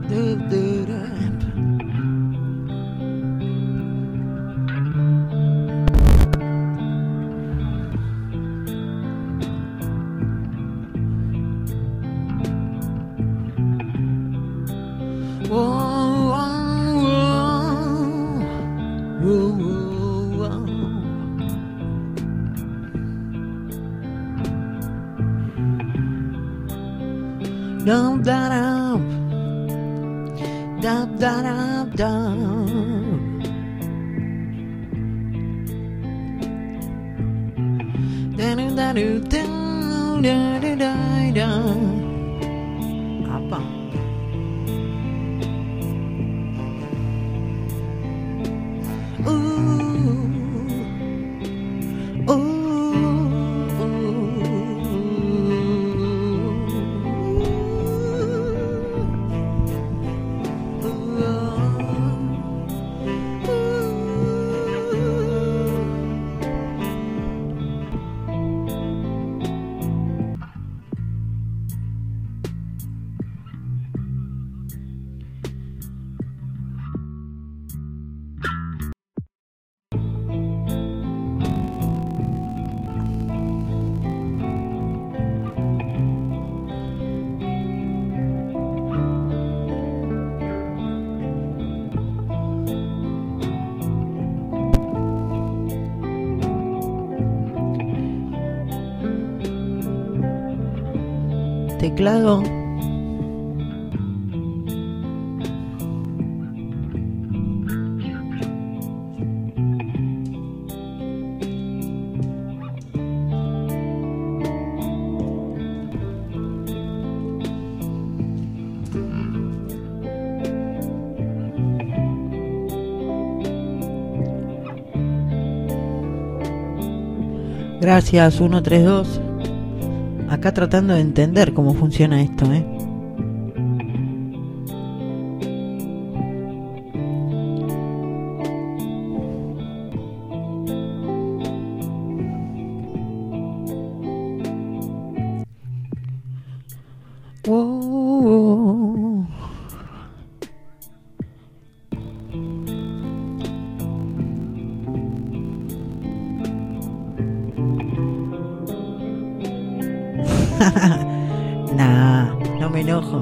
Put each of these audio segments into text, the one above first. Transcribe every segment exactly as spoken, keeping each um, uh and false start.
Do, do, do. Whoa, whoa, whoa, whoa, whoa. Dum da dum, dum da dum dum. Da da da da da da da da. Apa? Teclado. Gracias, uno tres dos. Acá tratando de entender cómo funciona esto, ¿eh? Wow. Nah, no me enojo.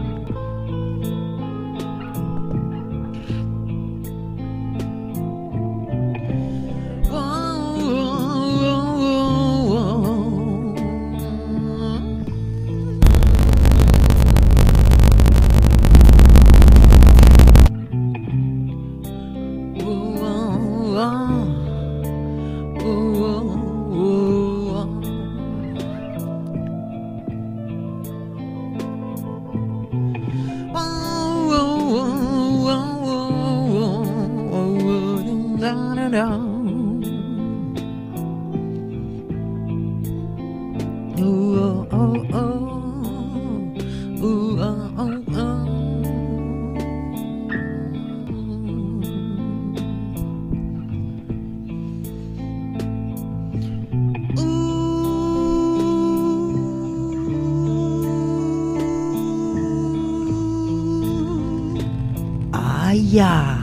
Yeah.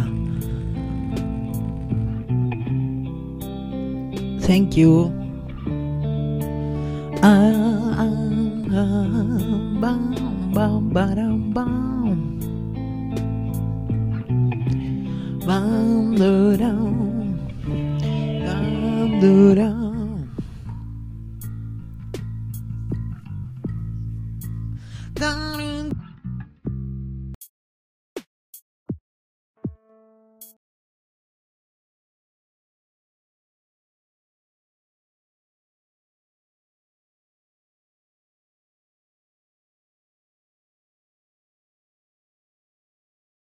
Thank you. Ah, ah, ah, bam, bam, bam, bam. Bam, do, dum, bam, do, dum.